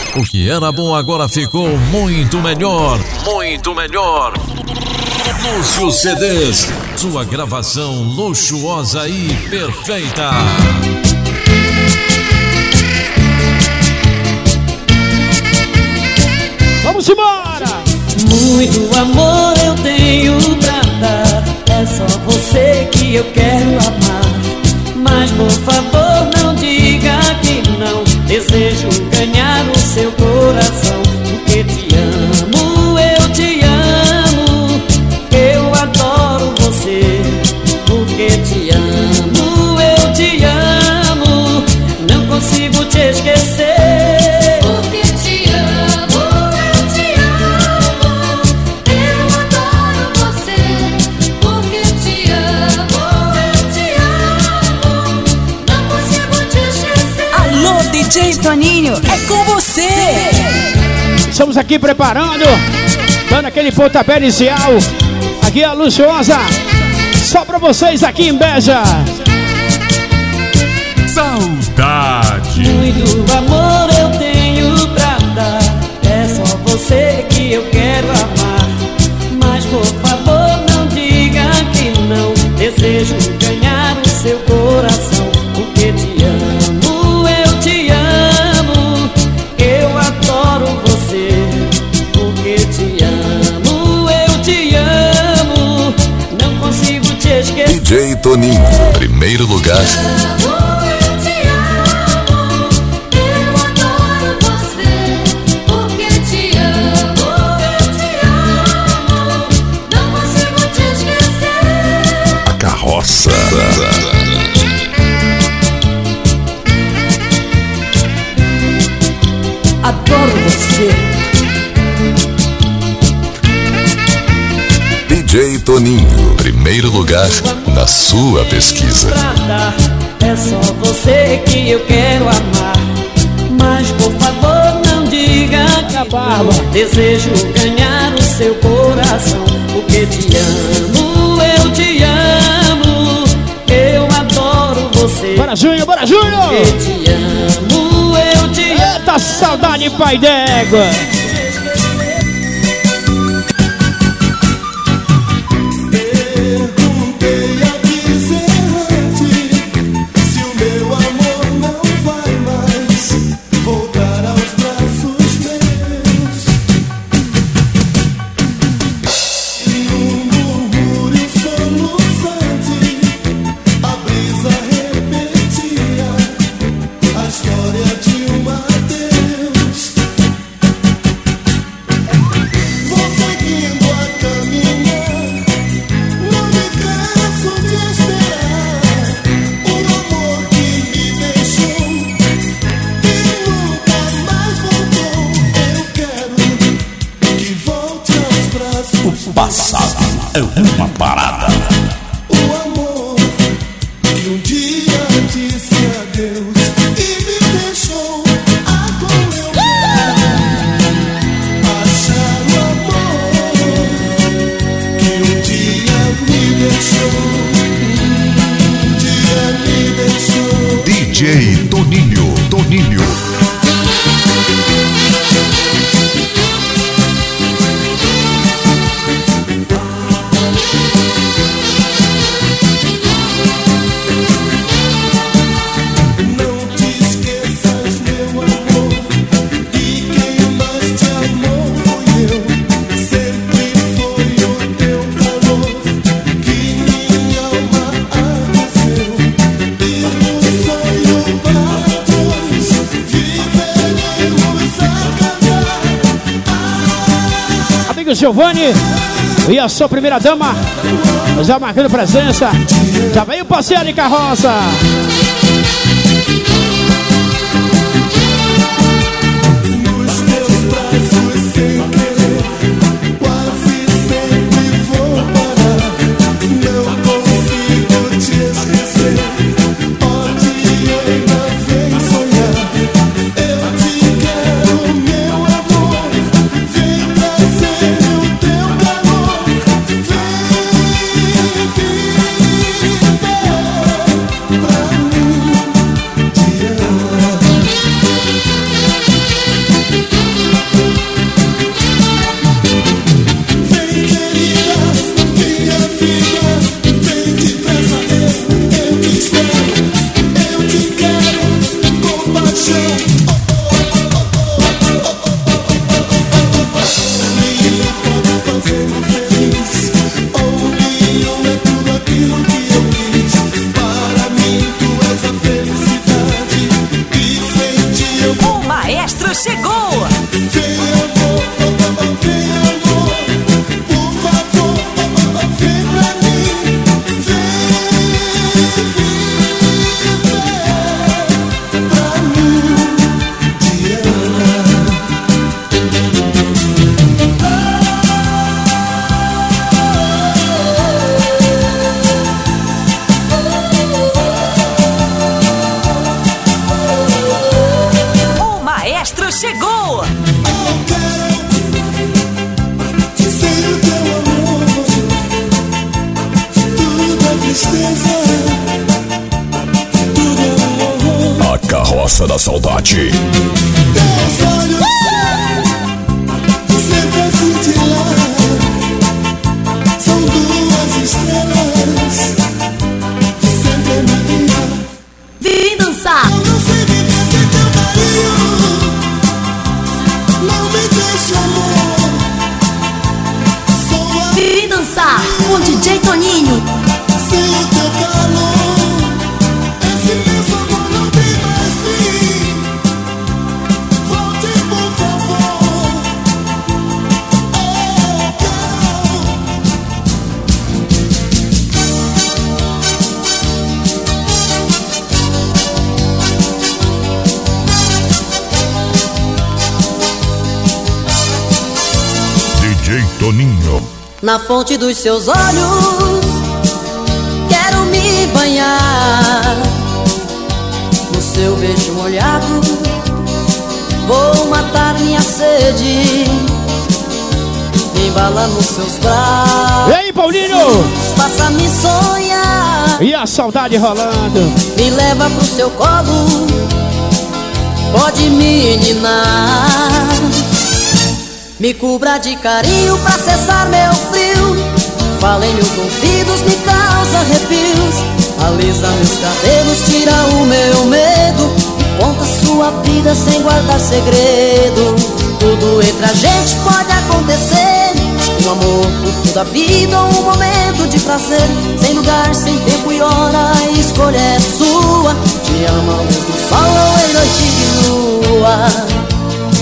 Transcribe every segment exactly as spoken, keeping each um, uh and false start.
O que era bom agora ficou muito melhor, muito melhor. Lúcio C Ds, sua gravação luxuosa e perfeita. Vamos embora! Muito amor eu tenho pra dar, é só você que eu quero amar. Mas por favor não diga que não, desejo ganhar o seu coração. Porque te amo, eu te amo, eu adoro você. Porque te amo, eu te amo, não consigo te esquecer. Porque te amo, eu te amo, eu adoro você. Porque te amo, eu te amo, não consigo te esquecer. Alô, D J Toninho, é com você. Estamos aqui preparando, dando aquele pontapé inicial. Aqui é a luxuosa, só pra vocês aqui em Beja. Saudade. Muito amor eu tenho pra dar, é só você que eu quero amar. Mas por favor não diga que não, desejo ganhar o seu coração. Porque te amo, eu te amo, eu adoro você. Porque te amo, eu te amo, não consigo te esquecer. D J Toninho, primeiro lugar. Carroça. Adoro você. D J Toninho, primeiro lugar na sua pesquisa. É só você que eu quero amar. Mas por favor não diga que a barba, desejo ganhar o seu coração. Porque te amo, eu te amo, eu adoro você. Bora, Júnior, bora, Júnior! Porque te amo, eu te amo. Eita, saudade, pai d'égua! Passado é uma parada. O amor que um dia disse adeus e me deixou. Agora eu quero achar o amor que um dia me deixou. Um dia me deixou. D J Toninho, Toninho. Giovanni e a sua primeira dama já marcando presença. Já veio passear de carroça. Nos teus braços sem querer, quase sempre vou parar. Não consigo te esquecer. Pode ainda vem sonhar. Eu te quero, meu amor. Vem trazer o teu calor. Vem, vem, vem pra mim. chegou. Vem amor, oh, oh, oh, vem amor, por favor, oh, oh, oh, vem pra mim. Vem, vem, vem pra mim, Diana. O maestro chegou. Eu quero ser o teu amor, tudo é tristeza, tudo é amor. A carroça da saudade. Teus olhos sempre a cintilar, são duas estrelas que sempre me guiam. Vim dançar. Eu não sei viver sem teu carinho, não me deixe amor. Sou a Vim dançar com D J Toninho. sem o teu calor, esse imenso amor não tem mais fim. Volte por favor, eu quero. D J Toninho. Na fonte dos seus olhos quero me banhar, no seu beijo molhado vou matar minha sede, me embala nos seus E braços, aí, Paulinho? faça-me sonhar, E a saudade rolando. me leva pro seu colo, pode me ninar, me cubra de carinho pra cessar meu frio, fala em meus ouvidos, me causa arrepios, alisa meus cabelos, tira o meu medo, conta sua vida sem guardar segredo, tudo entre a gente pode acontecer, um amor por toda a vida ou um momento de prazer, sem lugar, sem tempo e hora, a escolha é sua, te amo à luz do sol ou em noite de lua.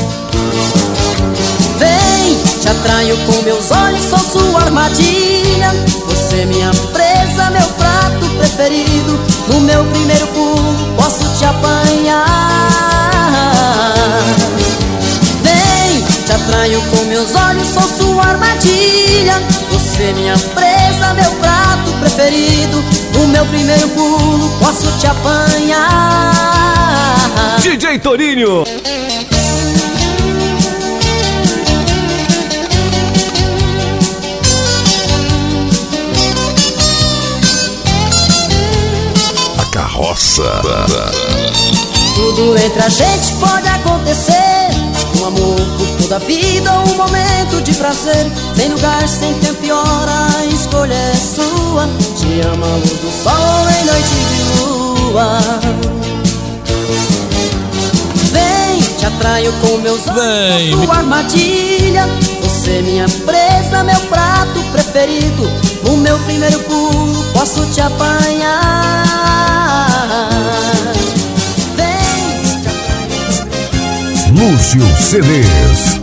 Vem, te atraio com meus olhos, sou sua armadilha, você minha presa, meu prato preferido, no meu primeiro pulo posso te apanhar. Vem, te atraio com meus olhos, sou sua armadilha, você minha presa, meu prato preferido, no meu primeiro pulo posso te apanhar. D J Toninho. A carroça. Tudo entre a gente pode acontecer, um amor por toda a vida ou um momento de prazer, sem lugar, sem tempo e hora, a escolha é sua, te amo à luz do sol em noite de lua. Vem, te atraio com meus Vem, olhos, sou sua armadilha, você minha presa, meu prato preferido, no meu primeiro pulo posso te apanhar. Lúcio C Ds.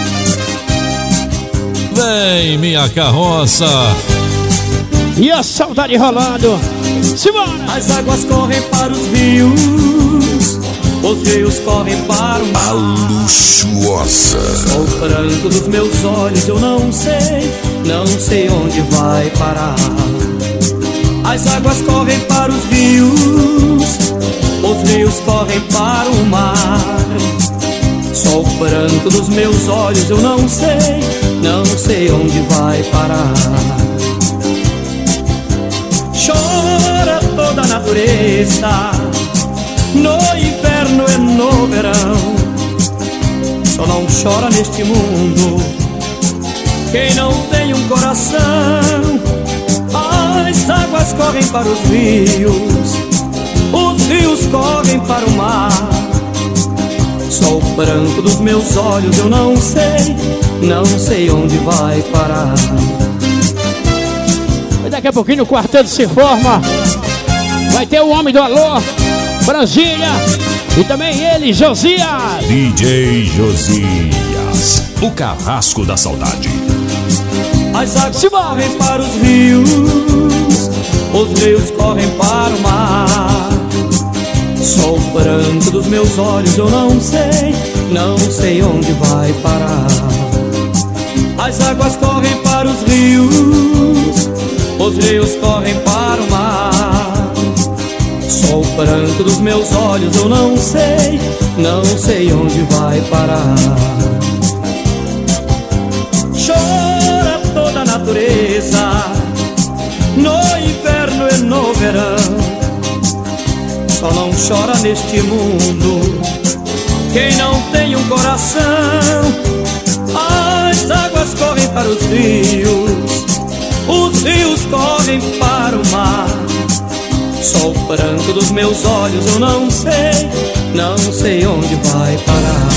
Vem, minha carroça. E a saudade rolando. Simbora! As águas correm para os rios, os rios correm para o mar. A luxuosa. O branco dos meus olhos eu não sei, não sei onde vai parar. As águas correm para os rios, os rios correm para o mar. Sol branco dos meus olhos eu não sei, não sei onde vai parar. Chora toda a natureza, no inverno e no verão. Só não chora neste mundo quem não tem um coração. As águas correm para os rios, os rios correm para o mar. Sol branco dos meus olhos eu não sei, não sei onde vai parar. Daqui a pouquinho o quarteto se forma. Vai ter o homem do alô, Brasília, E também ele, Josias. D J Josias, o carrasco da saudade. As águas correm para os rios, os rios correm para o mar. Só o branco dos meus olhos eu não sei, não sei onde vai parar. As águas correm para os rios, os rios correm para o mar. Só o branco dos meus olhos eu não sei, não sei onde vai parar. Chora toda a natureza, no inverno e no verão. Só não chora neste mundo quem não tem um coração. As águas correm para os rios, os rios correm para o mar. Só o branco dos meus olhos eu não sei, não sei onde vai parar.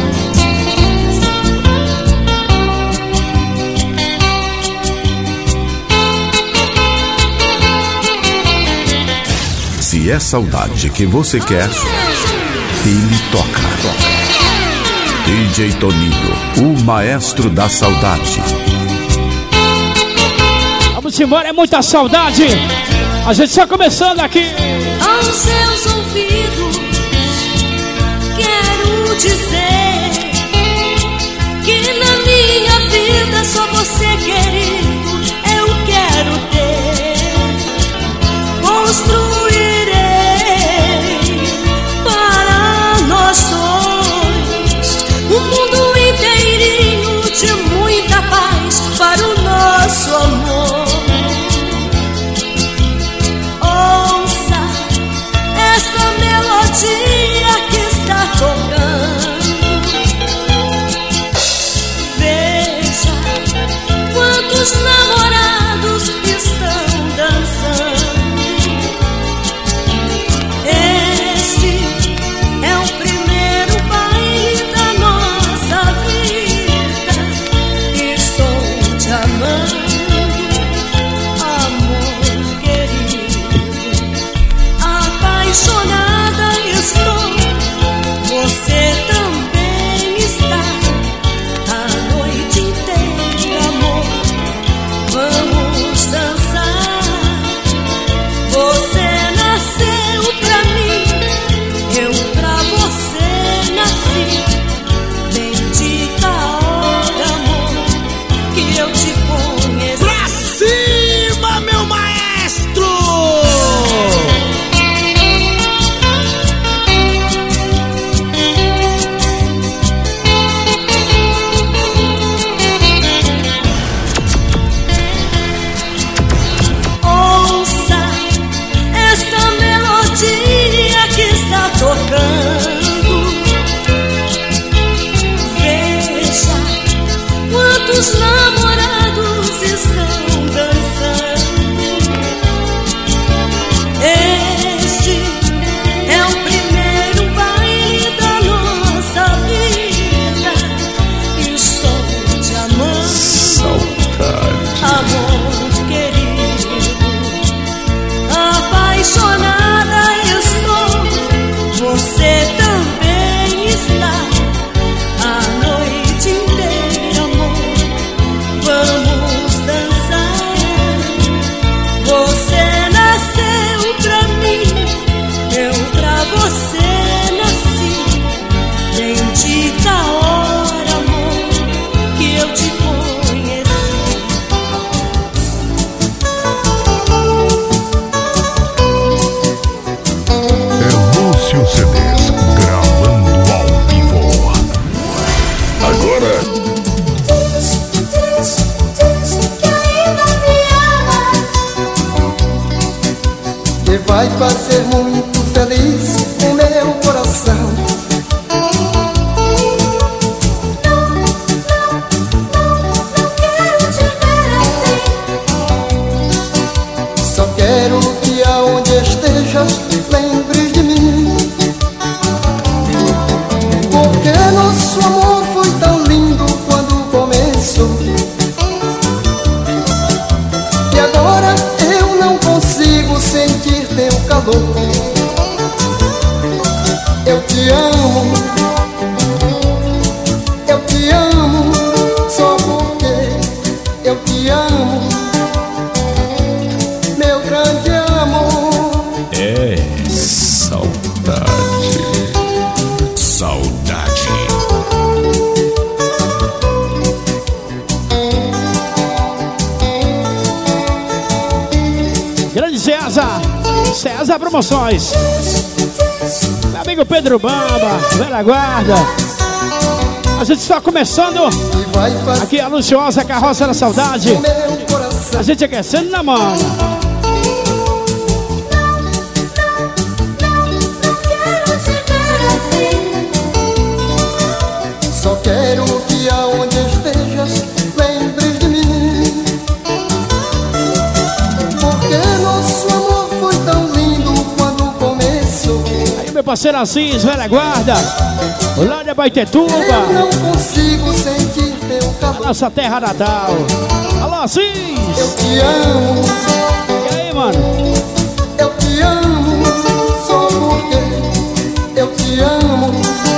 Se é saudade que você quer, ele toca. D J Toninho, o maestro da saudade. Vamos embora, é muita saudade. A gente só começando aqui. Aos seus ouvidos quero dizer que na minha vida só você, querido, eu quero ter. Construirei para nós dois um mundo inteirinho de muita paz para o nosso amor. Melodia que está tocando, veja quantos namorados estão dançando. Este é o primeiro baile da nossa vida. Estou te amando, amor querido, apaixonado. Você também está a noite inteira, amor. Vamos dançar. Você nasceu pra mim, eu pra você nasci. Bendita hora, amor, que eu te conheci. Pra cima, meu maestro! Os namorados estão dançando. Este é o primeiro baile da nossa vida. Estou te amando, saudade, amor querido, apaixonada estou. Você também está a noite inteira, amor. Vamos dançar. Você nasceu pra mim, eu pra você nasci. Bendita hora, amor, que eu te conheci. É Lúcio C Ds, gravando ao vivo. Agora que vai fazer muito feliz o meu coração. Não, não, não, não quero te ver assim. Só quero que aonde estejas lembre de mim. Porque nosso amor foi tão lindo quando começou. E agora eu não consigo sentir teu calor. Eu César Promoções. Meu amigo Pedro Bamba, velha guarda. A gente está começando aqui a luxuosa Carroça da Saudade. A gente aquecendo na mão. Só quero que aonde estejas lembres de mim, porque nosso amor foi tão lindo quando começou. Aí meu parceiro Assis, velha guarda, lá de Baitetuba. Eu não consigo sentir teu calor. Nossa terra natal. Alô Assis. Eu te amo. E aí, mano? Eu te amo só porque eu te amo.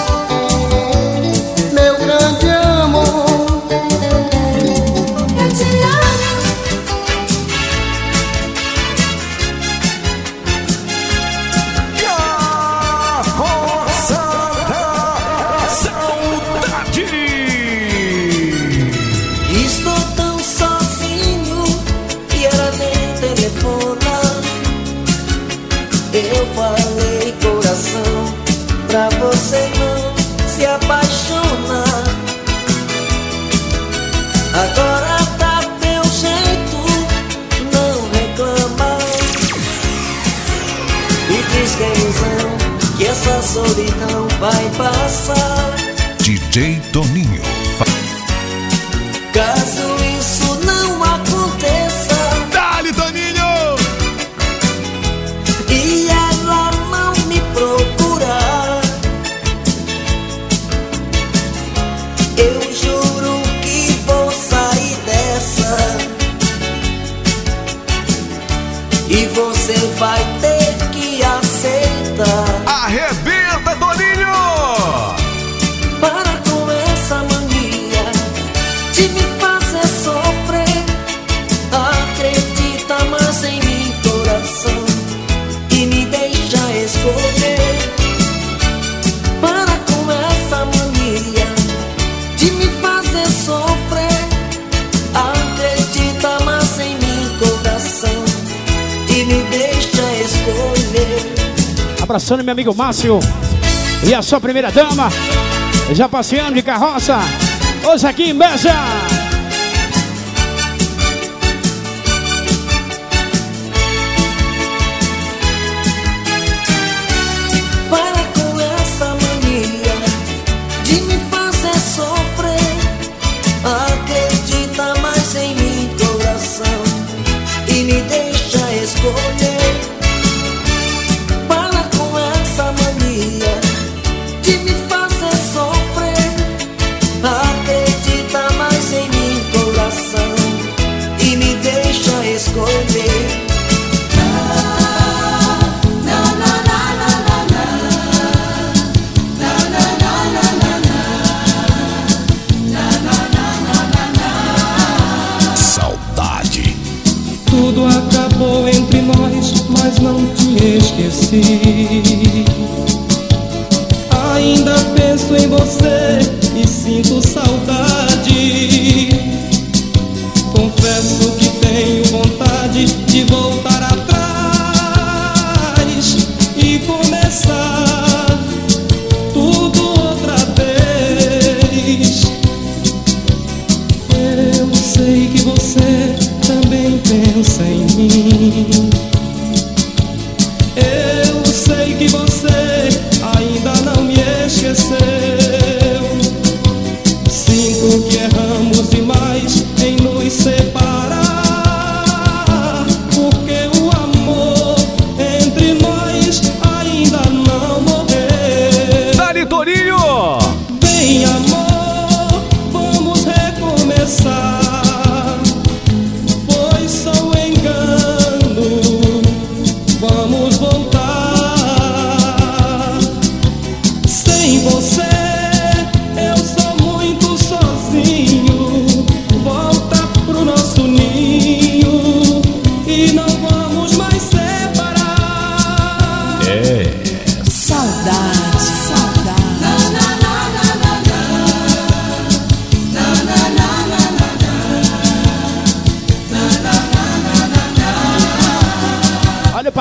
Pra você não se apaixonar. Agora tá teu jeito, não reclama. E diz que é ilusão, que essa solidão vai passar. D J Toninho. Caso isso não aconteça, dale Toninho! E ela não me procurar, eu juro que vou sair dessa. E você vai ter que aceitar. Arrebenta, Toninho! Para com essa mania de me fazer sofrer. Acredita mais em mim, coração, e me deixa escolher. Para com essa mania de me fazer sofrer. Acredita mais em mim, coração, e me deixa escolher. Abraçando meu amigo Márcio e a sua primeira dama, já passeando de carroça, hoje aqui em Beja. Para com essa mania de me fazer sofrer. Acredita mais em mim, coração, e me deixa escolher. Para com essa mania de me fazer sofrer. Acredita mais em mim, coração, e me deixa escolher. Saudade. Tudo acabou entre nós, mas não te esqueci. Ainda penso em você e sinto saudade. Confesso que tenho vontade de voltar atrás e começar tudo outra vez. Eu sei que você também pensa em mim. Eu sei que você ainda não me esqueceu. Sinto que erramos demais em nos separar, porque o amor entre nós ainda não morreu. Dali Toninho! Vem amor, vamos recomeçar. Foi só um engano, vamos voltar. Sem você eu sou muito sozinho. Volta pro nosso ninho e não vamos mais separar. É. Saudade, saudade.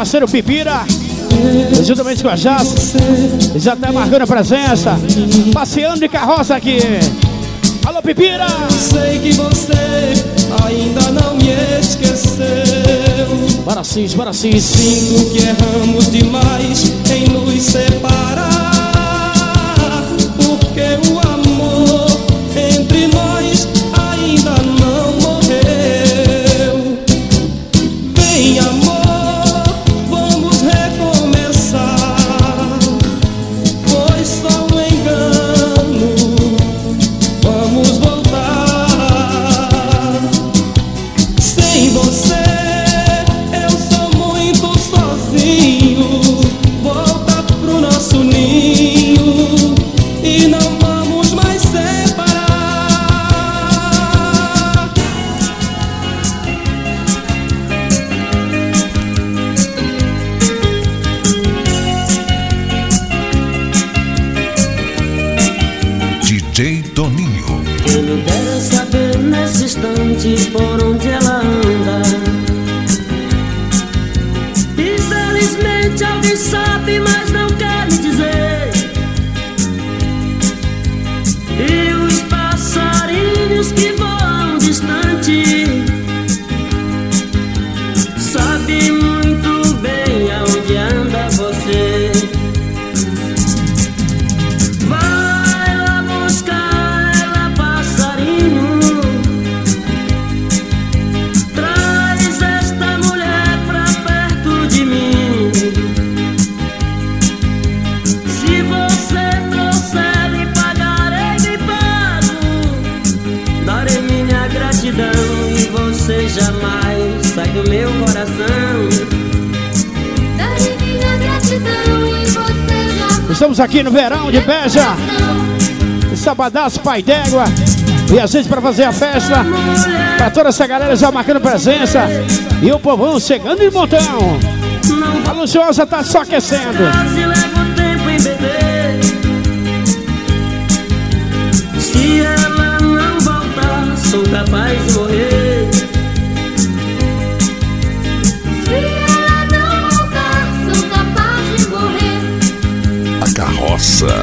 parceiro Pipira, juntamente com a Jazz, já tá marcando a presença, passeando de carroça aqui. Alô, Pipira! Sei que você ainda não me esqueceu. Bora Cis, bora Cis. Sinto que erramos demais em nos separar, porque o amor entre nós ainda não morreu. Vem, amor, vamos recomeçar. Foi só um engano, vamos voltar. Sem você eu sou muito sozinho. Volta pro nosso ninho e não vamos mais separar. D J Toninho. Quem me dera saber nesse instante por onde ela anda. Infelizmente alguém sabe, mas não quer me dizer. E os passarinhos que voam distante sabem muito bem aonde anda você. Vai lá buscar ela, passarinho. Traz esta mulher pra perto de mim. Se você trouxer, lhe pagarei de pago. Darei minha gratidão e você jamais sai do meu coração. Darei minha gratidão e você já. Estamos aqui no verão de Beja, Sabadaço, Pai d'Égua. E a gente pra fazer a festa, pra toda essa galera já marcando presença. E o povão chegando de montão. A Luxuosa tá só aquecendo. Se leva o tempo em beber. Se ela não voltar, sou capaz de morrer. Se ela não voltar, sou capaz de morrer. A carroça.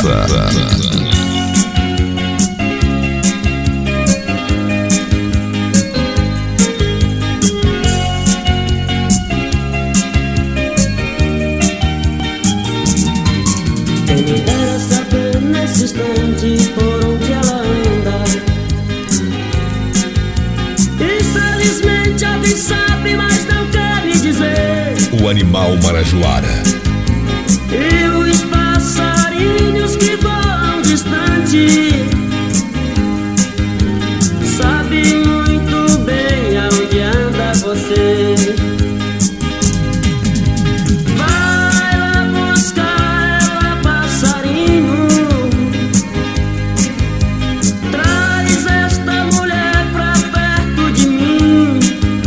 Quem me dera saber nesse instante por onde ela anda. Infelizmente alguém sabe, mas não quer me dizer. O animal marajoara. E os passarinhos que voam distante sabem muito bem aonde anda você. Vai lá buscar ela, passarinho. Traz esta mulher pra perto de mim.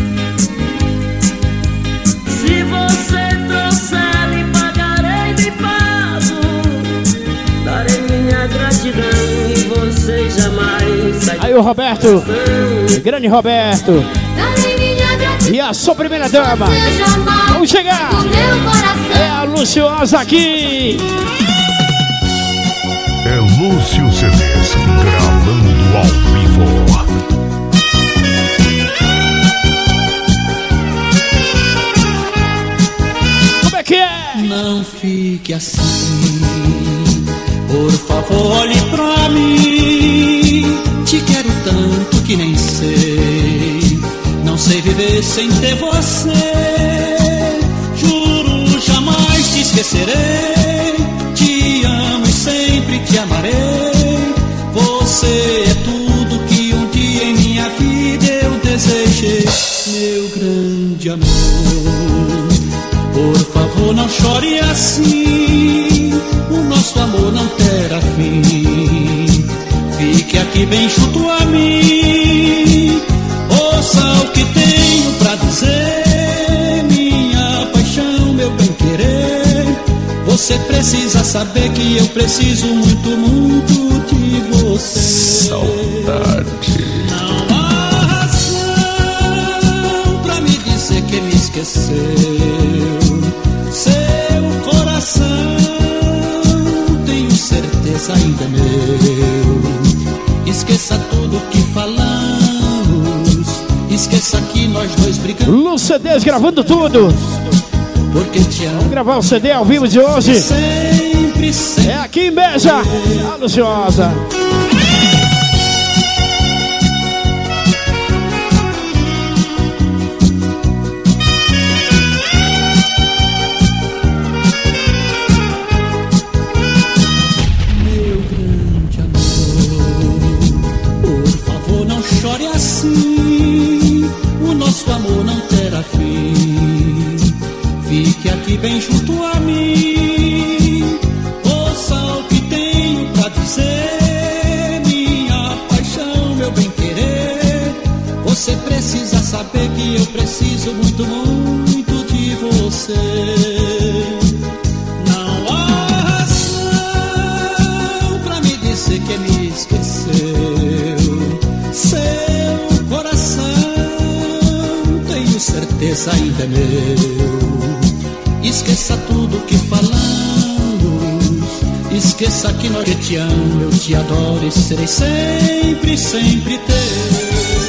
Se você trouxer, lhe pagarei de pago. Darei minha gratidão e você jamais sai. Aí o Roberto, grande Roberto. Darei minha gratidão E a sua primeira dama. e você jamais Vamos chegar. do meu coração. É a Luxuosa aqui. É Lúcio C Ds, gravando ao vivo. Como é que é? Não fique assim, por favor olhe pra mim. Te quero tanto que nem sei, não sei viver sem ter você. Juro, jamais te esquecerei. Te amo e sempre te amarei. Você é tudo que um dia em minha vida eu desejei. Meu grande amor, por favor não chore assim. O nosso amor não terá fim. Fique aqui bem junto a mim. Ouça o que tenho pra dizer. Minha paixão, meu bem-querer. Você precisa saber que eu preciso muito, muito de você. Saudade. Não há razão pra me dizer que me esqueceu. Esqueça tudo que falamos, esqueça que nós dois brigamos. Lu C Ds gravando tudo. Porque te amo. Vamos gravar o C D ao vivo de hoje. Sempre, sempre. É aqui em Beja, a Luciosa. Nosso amor não terá fim. Fique aqui bem junto a mim. Ouça o que tenho pra dizer. Minha paixão, meu bem querer. Você precisa saber que eu preciso muito, muito de você. Não há razão pra me dizer que me esqueceu. Seu coração, certeza ainda é meu. Esqueça tudo que falamos, esqueça que nós que te amo, eu te adoro e serei sempre, sempre teu.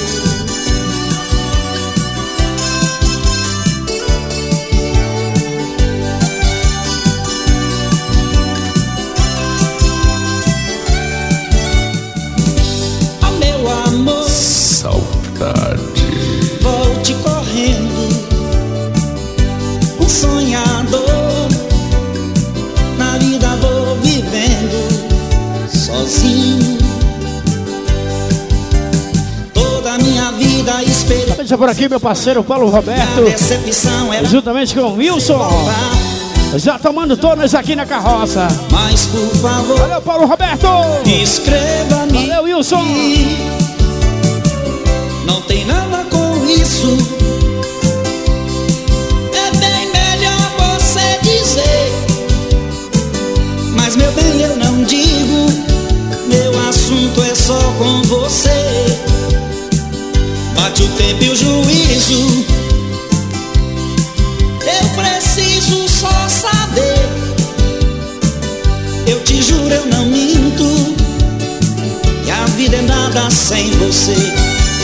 Ah, meu amor, saudade. Volte correndo, um sonhador. Na vida vou vivendo sozinho. Toda a minha vida esperando. Veja por aqui meu parceiro Paulo Roberto, juntamente com o Wilson, já tomando todas aqui na carroça. Mas por favor, valeu Paulo Roberto, escreva-me. Valeu Wilson. Não tem nada com isso. É bem melhor você dizer. Mas meu bem, eu não digo. Meu assunto é só com você. Bate o tempo e o juízo. Eu preciso só saber. Eu te juro, eu não minto. E a vida é nada sem você.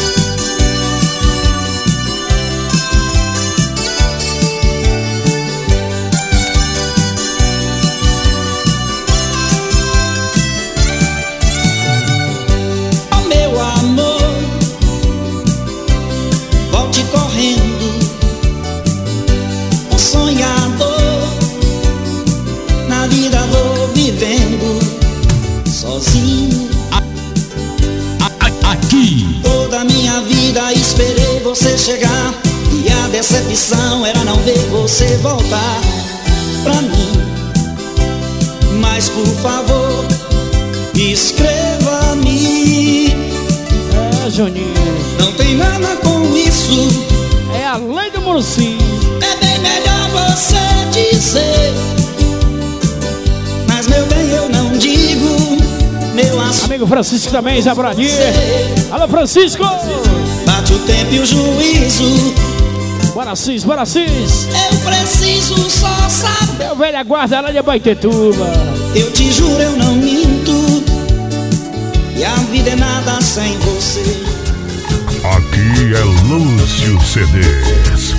Aqui. Toda a minha vida esperei você chegar. E a decepção era não ver você voltar pra mim. Mas por favor, escreva-me. É, Juninho, não tem nada com isso. É a lei do Muricy. É bem melhor você dizer. Mas meu bem, eu não digo. Meu amigo Francisco também, Zé Bradir. Alô, Francisco. Bate o tempo e o juízo. Bora Cis, bora Cis. Eu preciso só saber. Meu velho guarda lá de Baitetuba. Eu te juro, eu não minto. E a vida é nada sem você. Aqui é Lúcio C Ds.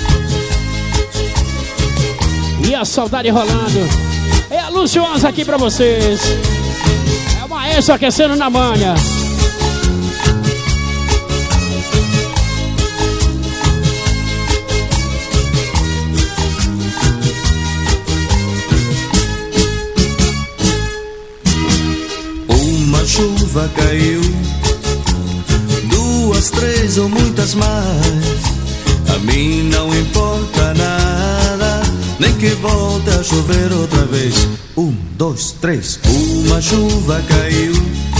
E a saudade rolando. É a Luciosa aqui pra vocês. É o maestro aquecendo na manha. Uma chuva caiu, duas, três ou muitas mais. A mim não importa nada, nem que volte a chover outra vez. Um, dois, três. Uma chuva caiu,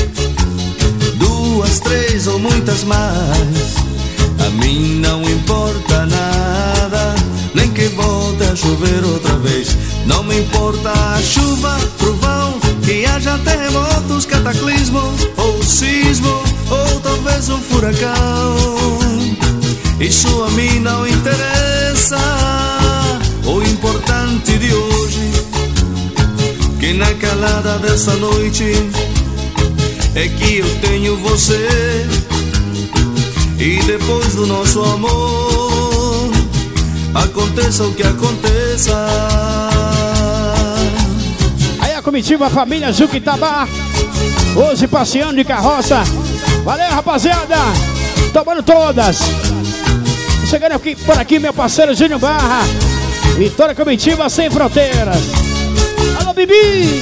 duas, três ou muitas mais. A mim não importa nada, nem que volte a chover outra vez. Não me importa a chuva, trovão, que haja terremotos, cataclismo ou sismo, ou talvez um furacão. Isso a mim não interessa. O importante de hoje, que na calada dessa noite é que eu tenho você. E depois do nosso amor, aconteça o que aconteça. Aí a comitiva Família Juquitabá, hoje passeando de carroça. Valeu, rapaziada, tomando todas. Chegando aqui, por aqui, meu parceiro Júnior Barra e toda a comitiva Sem Fronteiras. Alô, Bibi!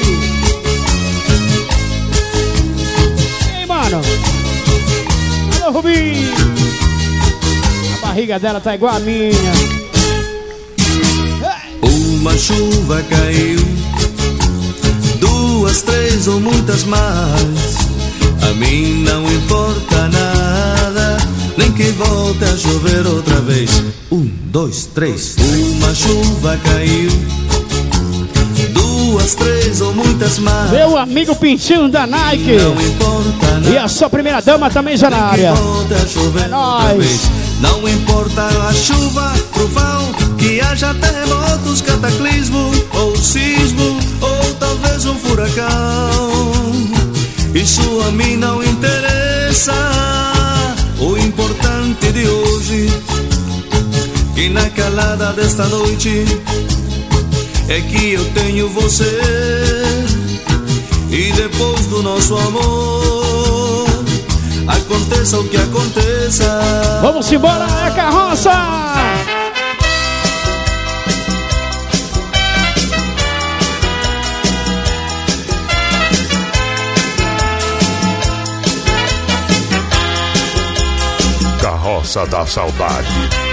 E aí, mano? Alô, Rubi! A barriga dela tá igual a minha. Uma chuva caiu, duas, três ou muitas mais. A mim não importa nada, nem que volte a chover outra vez. Um, dois, três. Uma chuva caiu, duas, três ou muitas mais. Meu amigo Pintinho da Nike. Não importa nada. E a sua primeira dama também já na área. A chover é outra vez. Não importa a chuva, trovão, que haja terremotos, cataclismo ou sismo, ou talvez um furacão. Isso a mim não interessa. O importante de hoje, que na calada desta noite, é que eu tenho você. E depois do nosso amor, aconteça o que aconteça. Vamos embora, é carroça! Carroça da Saudade.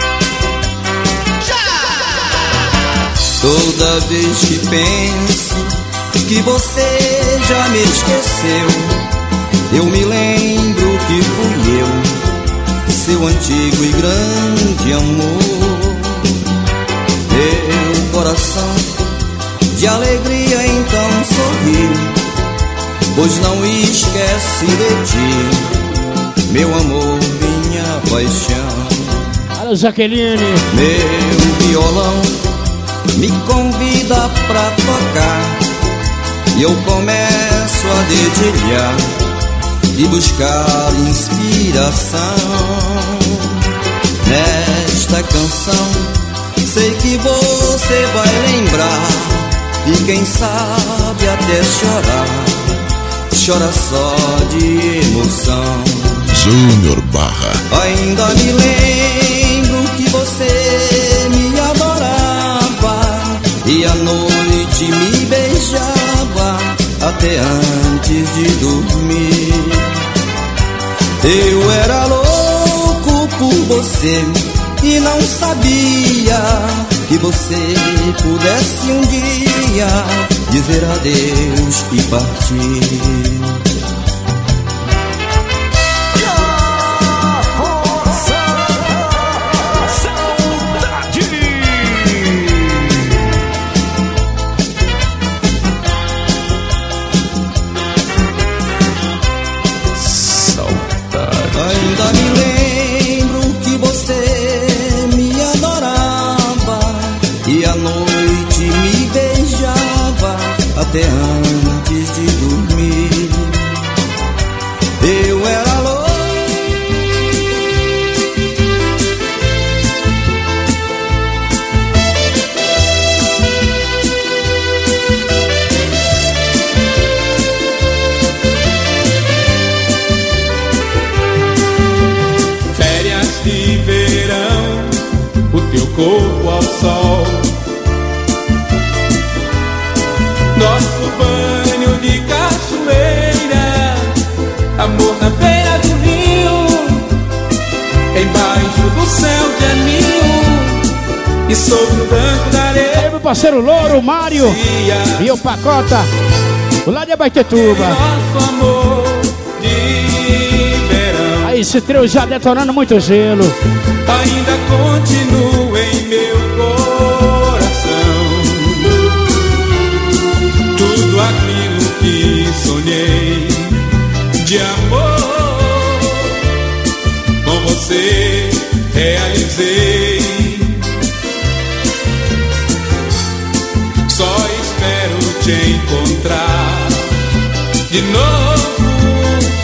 Toda vez que penso que você já me esqueceu, eu me lembro que fui eu, seu antigo e grande amor. Meu coração de alegria então sorri, pois não esquece de ti, meu amor, minha paixão. Alô, Jaqueline. Meu violão me convida pra tocar, e eu começo a dedilhar e buscar inspiração. Nesta canção sei que você vai lembrar, e quem sabe até chorar, chora só de emoção. Júnior Barra. Ainda me lembro que você me adorava, e à noite me beijava até antes de dormir. Eu era louco por você e não sabia que você pudesse um dia dizer adeus e partir. Ainda me lembro que você me adorava, e à noite me beijava até antes de dormir. Eu era louco. De verão, o teu corpo ao sol, nosso banho de cachoeira, amor na beira do rio, embaixo do céu de anil e sobre o banco da areia. Aí, meu parceiro Louro, Mário e o Pacota, o lado de Abaetetuba. Nosso amor de verão, esse trio já detonando muito gelo. ainda continua em meu coração. Tudo aquilo que sonhei de amor, com você realizei. Só espero te encontrar de novo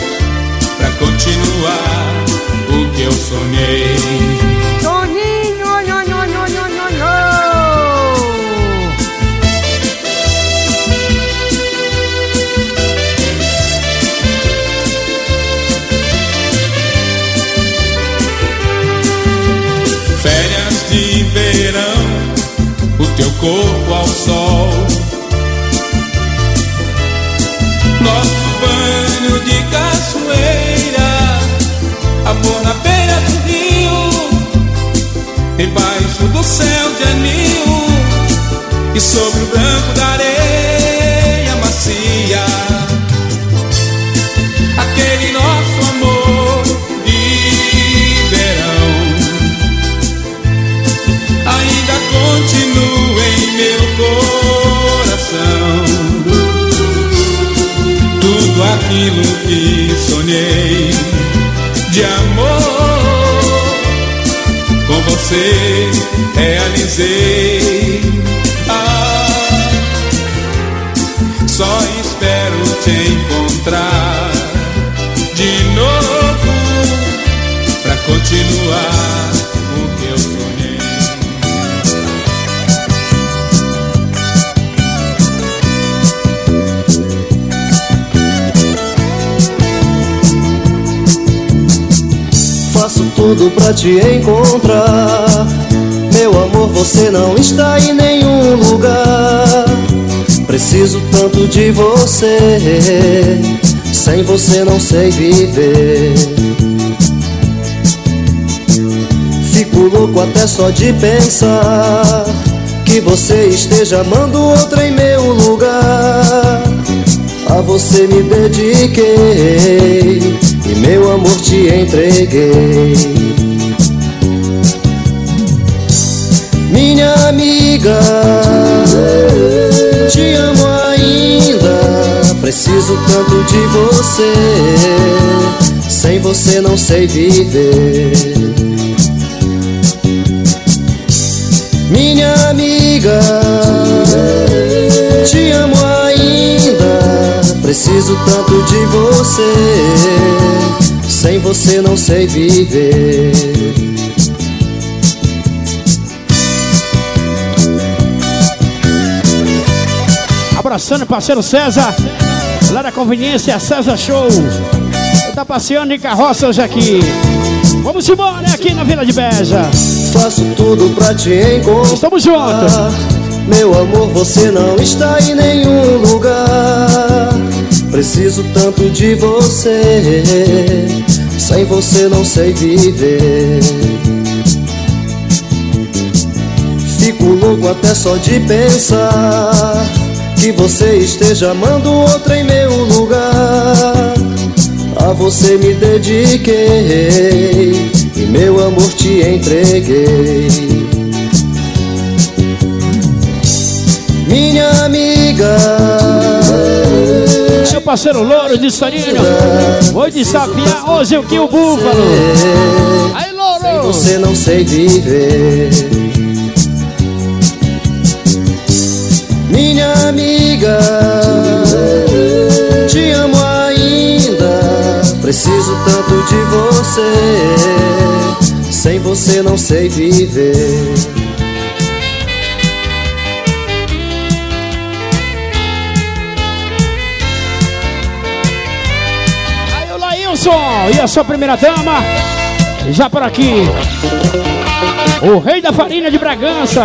seu corpo ao sol. Nosso banho de cachoeira, amor na beira do rio, embaixo do céu de anil e sobre o branco da areia macia. Aquele nosso amor de verão ainda continua em meu coração. Tudo aquilo que sonhei de amor com você realizei. Ah, só espero te encontrar de novo pra continuar o que eu sonhei. Faço tudo pra te encontrar. Meu amor, você não está em nenhum lugar. Preciso tanto de você, sem você não sei viver. Fico louco até só de pensar que você esteja amando outra em meu lugar. A você me dediquei e meu amor te entreguei. Minha amiga, te amo ainda. Preciso tanto de você, sem você não sei viver. Minha amiga, te amo ainda. Preciso tanto de você, sem você não sei viver. Abraçando o parceiro César, lá da conveniência César Show. Tá passeando em carroça hoje aqui. Vamos embora aqui na Vila de Beja. Faço tudo pra te encontrar. Estamos juntos. Meu amor, você não está em nenhum lugar. Preciso tanto de você, sem você não sei viver. Fico louco até só de pensar que você esteja amando outra em meu lugar. A você me dediquei e meu amor te entreguei. Minha amiga, meu parceiro Louro de Soninho, vou desafiar hoje o que o Búfalo. Aí, Louro! Sem você não sei viver. Minha amiga, te amo ainda. Preciso tanto de você, sem você não sei viver. Aí o Laílson e a sua primeira dama, já por aqui, o rei da farinha de Bragança.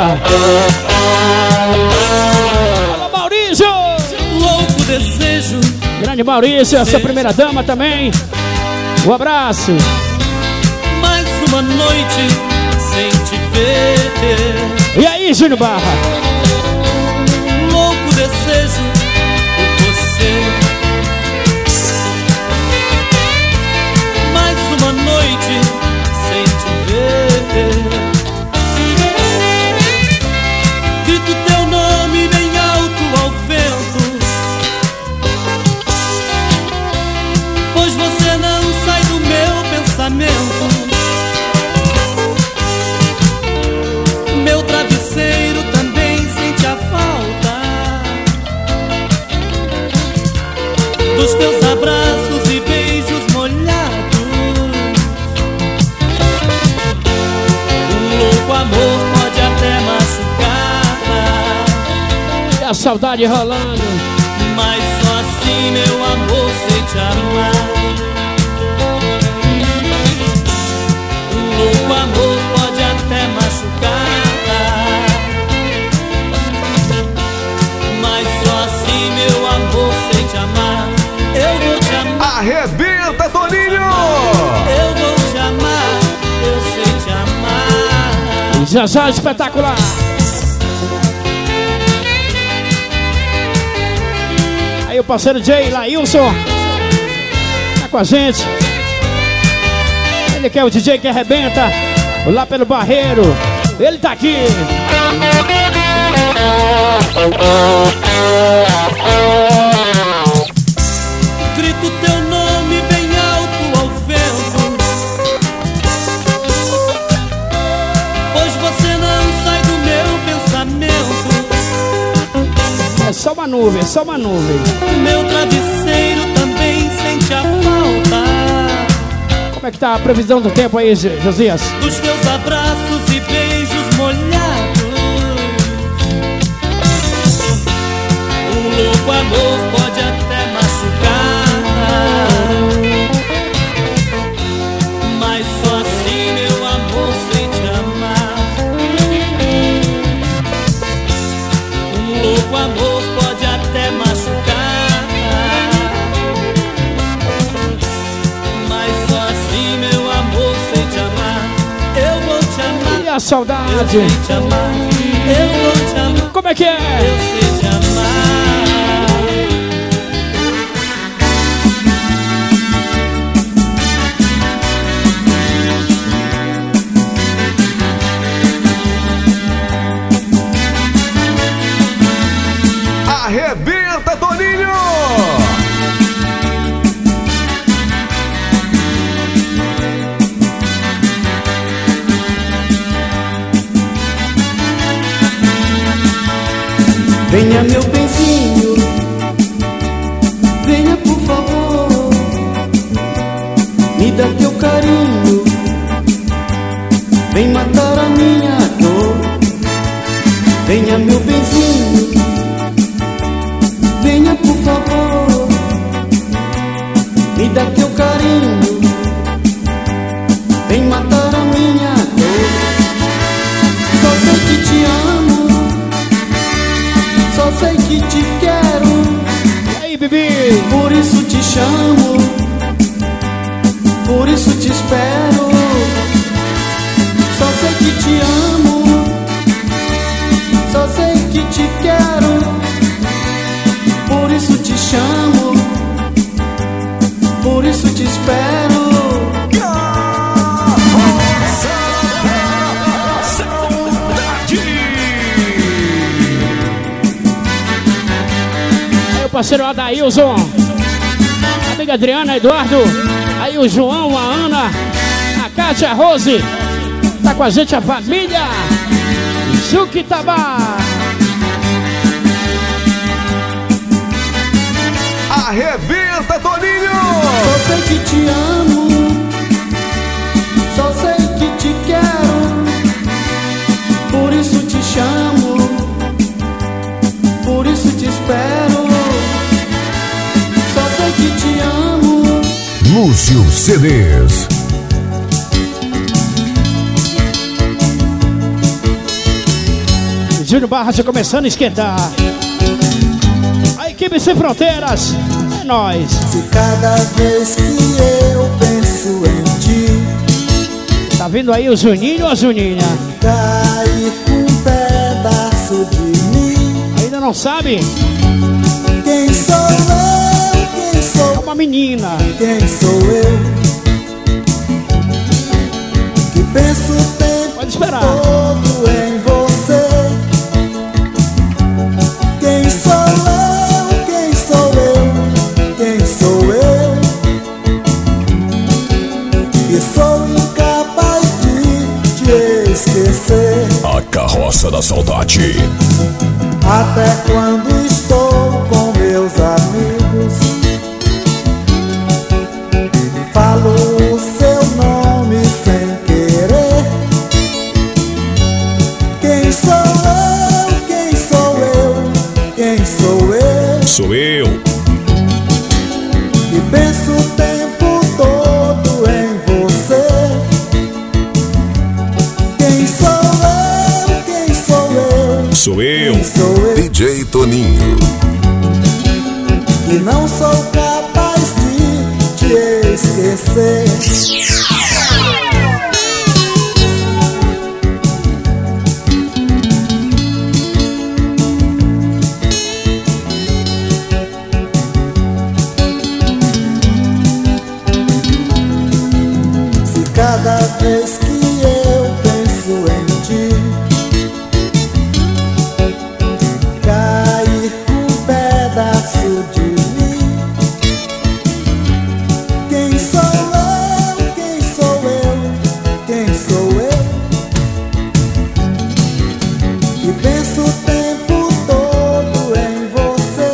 Alô, Maurício! Louco desejo. Grande Maurício, a sua primeira dama também. Um abraço. Mais uma noite sem te ver. E aí, Júnior Barra? Louco desejo por você. Mais uma noite sem te ver. Grito teu nome bem alto ao vento, pois você não sai do meu pensamento. Meu travesseiro também sente a falta dos teus abraços e beijos molhados. Um louco amor pode até machucar, E a saudade rolando. mas só assim, meu amor, sei te amar. Um louco amor pode até machucar, arrebenta, Toninho! Eu vou te amar, eu sei te amar. Já já espetacular. Aí o parceiro Jay Lailson tá com a gente. Ele quer o D J que arrebenta lá pelo Barreiro. Ele tá aqui. Grito teu nome bem alto ao vento, pois você não sai do meu pensamento. É só uma nuvem, é só uma nuvem. Meu travesseiro também sente a falta. Como é que tá a previsão do tempo aí, Josias? Dos teus abraços e beijos molhados. Um louco amor pode até machucar, mas só assim, meu amor, sei te amar. Um louco amor pode até machucar, mas só assim, meu amor, sei te amar. Eu vou te amar. E a saudade? Eu sei te amar. Eu vou te amar. Como é que é? Eu sei te amar. Arrebenta, Toninho! Venha, meu benzinho, venha por favor, me dá teu carinho, vem matar a minha dor. Venha, meu benzinho, venha por favor, me dá teu carinho, vem matar a minha dor. Só sei que te amo, só sei que te quero. E aí, Bibi? Por isso te chamo, por isso te espero. Só sei que te amo, só sei que te quero. Por isso te chamo, por isso te espero. Parceiro Adailson, amiga Adriana, Eduardo, aí o João, a Ana, a Kátia, a Rose, tá com a gente a família Juquitabá. Arrebenta, Toninho! Só sei que te amo, só sei que te quero. Por isso te chamo, por isso te espero. Que te amo. Lúcio C Ds. Júnior Barras começando a esquentar. A equipe Sem Fronteiras, é nóis. Se cada vez que eu penso em ti, tá vindo aí o Juninho ou a Juninha? Cair com um pedaço de mim. Ainda não sabe? Quem sou eu? Sou uma menina. Quem sou eu? Que penso o tempo Pode esperar. todo em você. Quem sou eu? Quem sou eu? Quem sou eu? Que sou incapaz de te esquecer. A carroça da saudade. Até quando estou com meus amigos, falo o seu nome sem querer. Quem sou eu? Quem sou eu? Quem sou eu? Sou eu. E penso o tempo todo em você. Quem sou eu? Quem sou eu? Sou eu. Quem sou eu? D J Toninho. E não sou capaz de te esquecer. esquecer. Se cada vez que eu penso em ti cair um pedaço de mim, quem sou eu? Quem sou eu? Quem sou eu? E penso o tempo todo em você.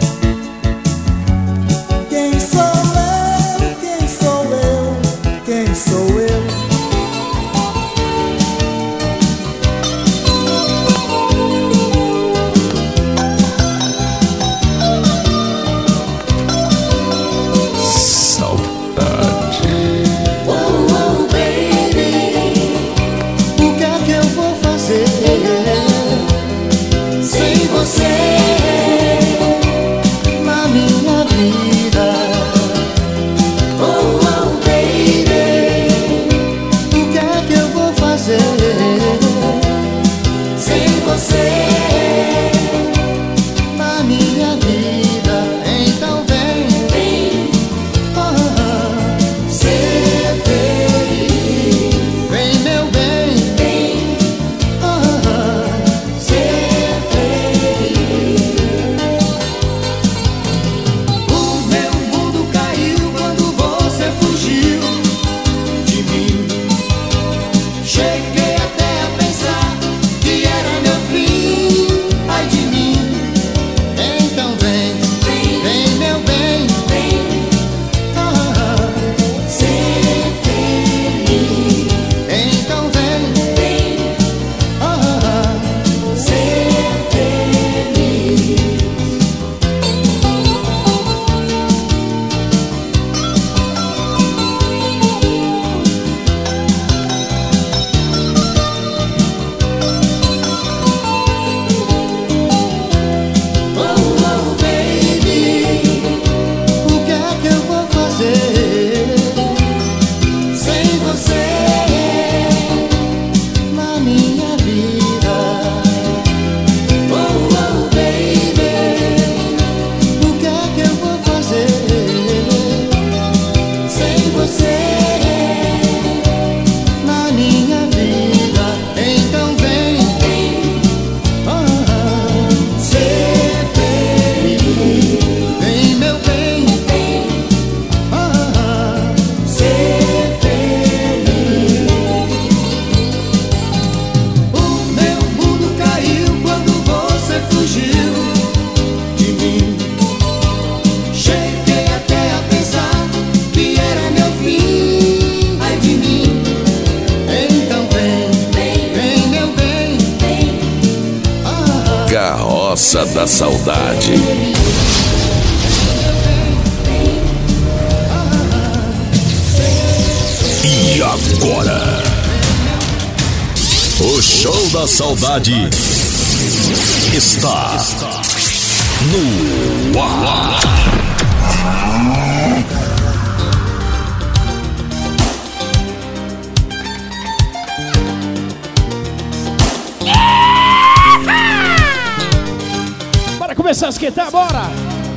Quem sou eu? Quem sou eu? Quem sou eu? Saudade. Oh, oh, baby, o que é que eu vou fazer sem você na minha vida? Oh, oh, baby, o que é que eu vou fazer sem você na minha vida? Então vem, vem, ah, ser feliz. Vem, meu bem, vem, ah, ser feliz. O meu mundo caiu quando você fugiu de mim. Cheguei até a pensar que era meu fim. Ai de mim. Então vem, vem, meu bem, vem, ah, ser feliz. Então vem, vem, ah, ser feliz. Oh, oh, baby, o que é que eu vou fazer sem você na minha vida? Oh, oh, baby, o que é que eu vou fazer sem você na minha vida? Então vem, vem, ah, ser feliz. Vem, meu bem, vem, ah, ser feliz. O meu mundo caiu quando você fugiu de mim. Cheguei até a pensar que era meu fim. Ai de mim. Então vem, vem, vem, meu bem, vem, ah, Carroça da Saudade. E agora? O Show da Saudade está no ar. Bora começar a esquentar, bora!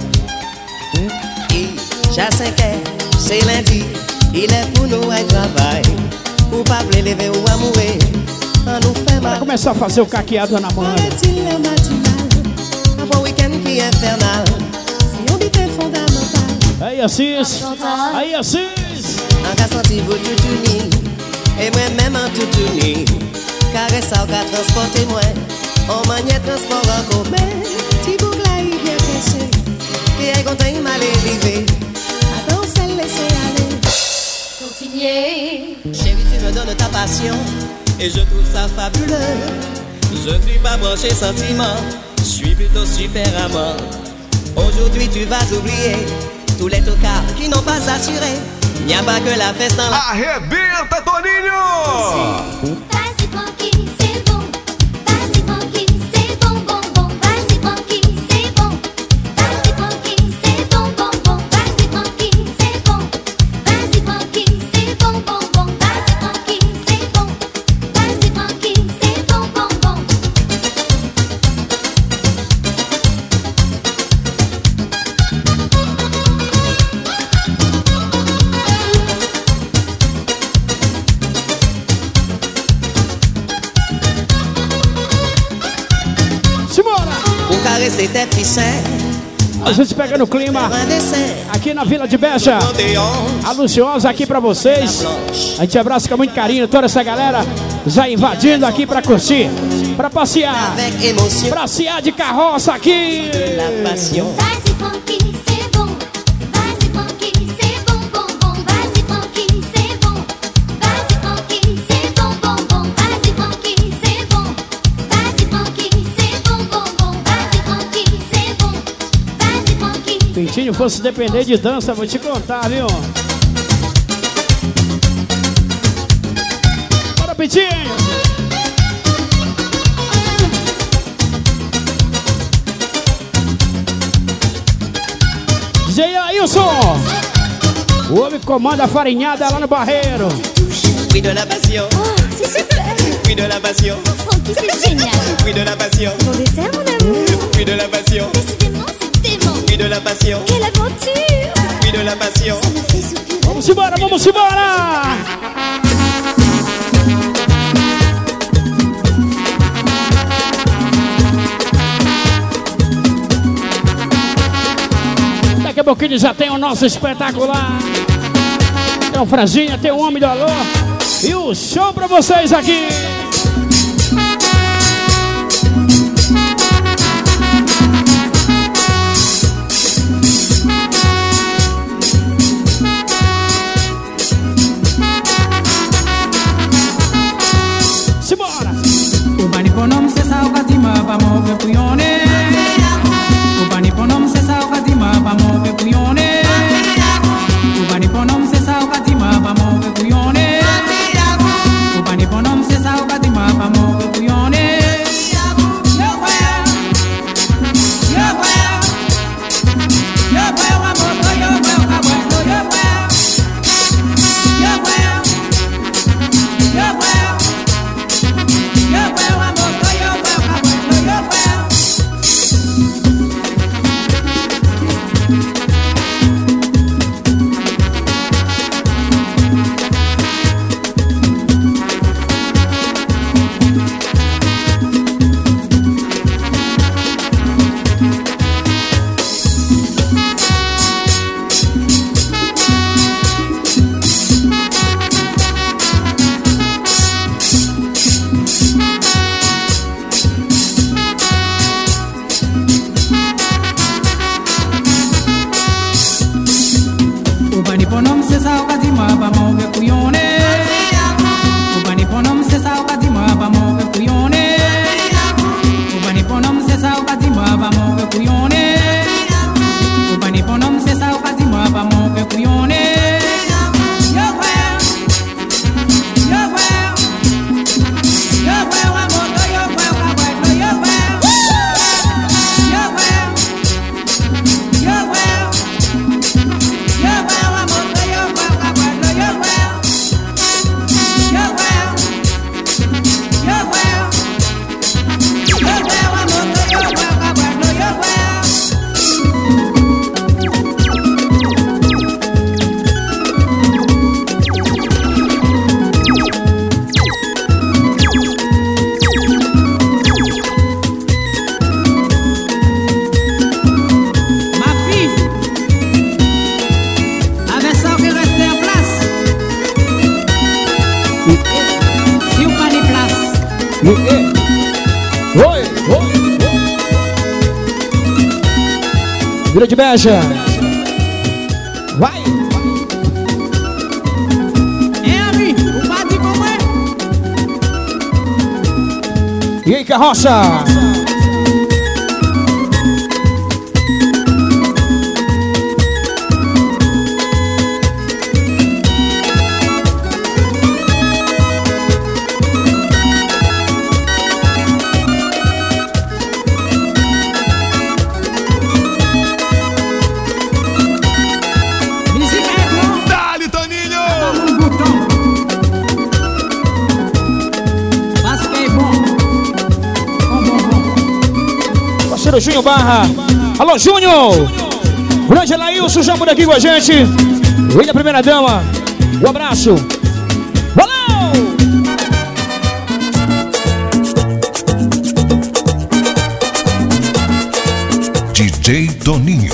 Já cinq heures, c'est lundi, il est pour nous à travail. Pour pas lever ou amourer, à nous faire Bora mal. começar a fazer o caqueado na mão. Il est matinal, un bon week-end qui est infernal. Si on dit que fondamental, Aí, Assis! Aí, Assis! un gars senti vous tout uni, et moi-même en tout uni. Caresse ça, qu'a transporté moi, en manière transport en commun. Petit boucle là, il est bien pressé, et est content, il m'a l'élevé. Attends, c'est laisser aller. Continuez. Chérie, tu me donnes ta passion et je trouve ça fabuleux. Je ne suis pas branché sentiment, je suis plutôt super amant. Aujourd'hui, tu vas oublier tous les tocards qui n'ont pas assuré. Il n'y a pas que la fête dans la... Arrebenta, Toninho! Vai-se funky, c'est bon. Vai-se funky, c'est bon, bon, bon. Vai-se funky, c'est bon. Vai-se funky, c'est bon, bon, bon. Vai-se funky, c'est bon. Vai-se c'était ficelle. A gente pega no clima aqui na Vila de Beja. A Luciosa aqui pra vocês. A gente abraça com muito carinho toda essa galera já invadindo aqui pra curtir, pra passear, passear de carroça aqui. Vas-y funky, c'est bon. Vas-y funky, c'est bon, bon, bon. Vas-y funky, c'est bon. Vas-y funky, c'est bon, bon, bon. Vas-y funky, c'est bon. Vas-y funky, c'est bon, bon, bon. Vas-y funky, c'est bon. Vas-y funky. Pintinho fosse depender de dança, vou te contar, viu? Bora, Pintinho! D J Ailson, o homem que comanda a farinhada lá no Barreiro. Fruit de la passion. Oh, c'est super. Fruit de la passion. Oh, Francky, c'est génial. Fruit de la passion. Bon dessert, mon amour. Fruit de la passion. Décidément, c'est dément. Fruit de la passion. Quelle aventure. Fruit de la passion. Ça me fait soupirer. Vamos embora, vamos embora! Daqui a pouquinho já tem o nosso espetacular. Tem o Franzinha, tem o Homem do Alô. E o show pra vocês aqui. Simbora! O Baniponom se salga de mapa, move punhone. O Baniponom se salga de mapa, move punhone. O Baniponom se salga de mapa, move punhone. O Baniponom se salga de mapa, move punhone. Vila de Beja. Vai! E aí, carroça? Júnior Barra. Alô, Júnior! Grande Laílson já por aqui com a gente. Vem da primeira dama. Um abraço. Valeu! Toninho.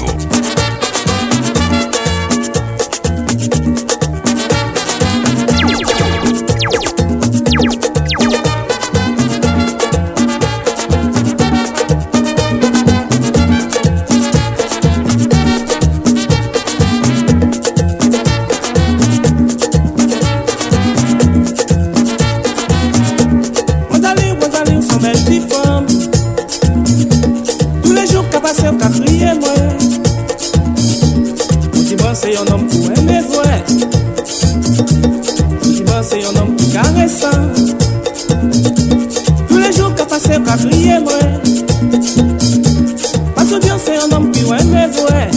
C'est un homme pour aimer vrai. Dimanche c'est un homme pour caressant. Tous les jours qu'a passé qu'a crié moi. Parce que bien c'est un homme qui aime vrai.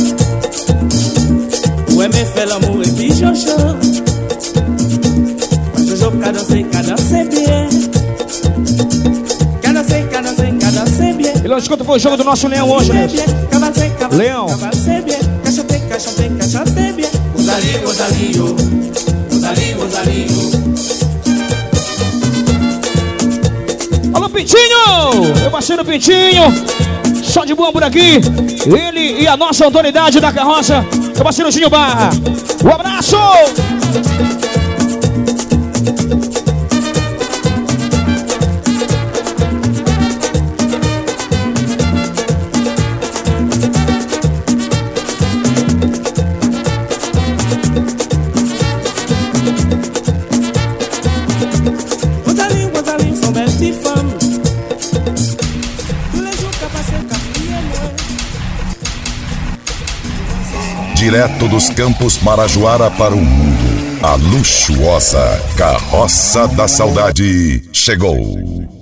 Pour aimer faire l'amour et puis jojo. Parce que jour qu'a dansé, qu'a dansé bien. Qu'a dansé, qu'a dansé, qu'a dansé bien. E nós escuta o jogo do nosso Leão hoje, né? Leão. Cachotei, cachotei bien. Gozalinho, gozalinho, gozalinho, gozalinho. Alô, Pintinho! Meu parceiro Pintinho, só de boa por aqui. Ele e a nossa autoridade da carroça, meu parceiro Ginho Barra. Um abraço! Direto dos Campos Marajoara para o mundo, a luxuosa Carroça da Saudade chegou.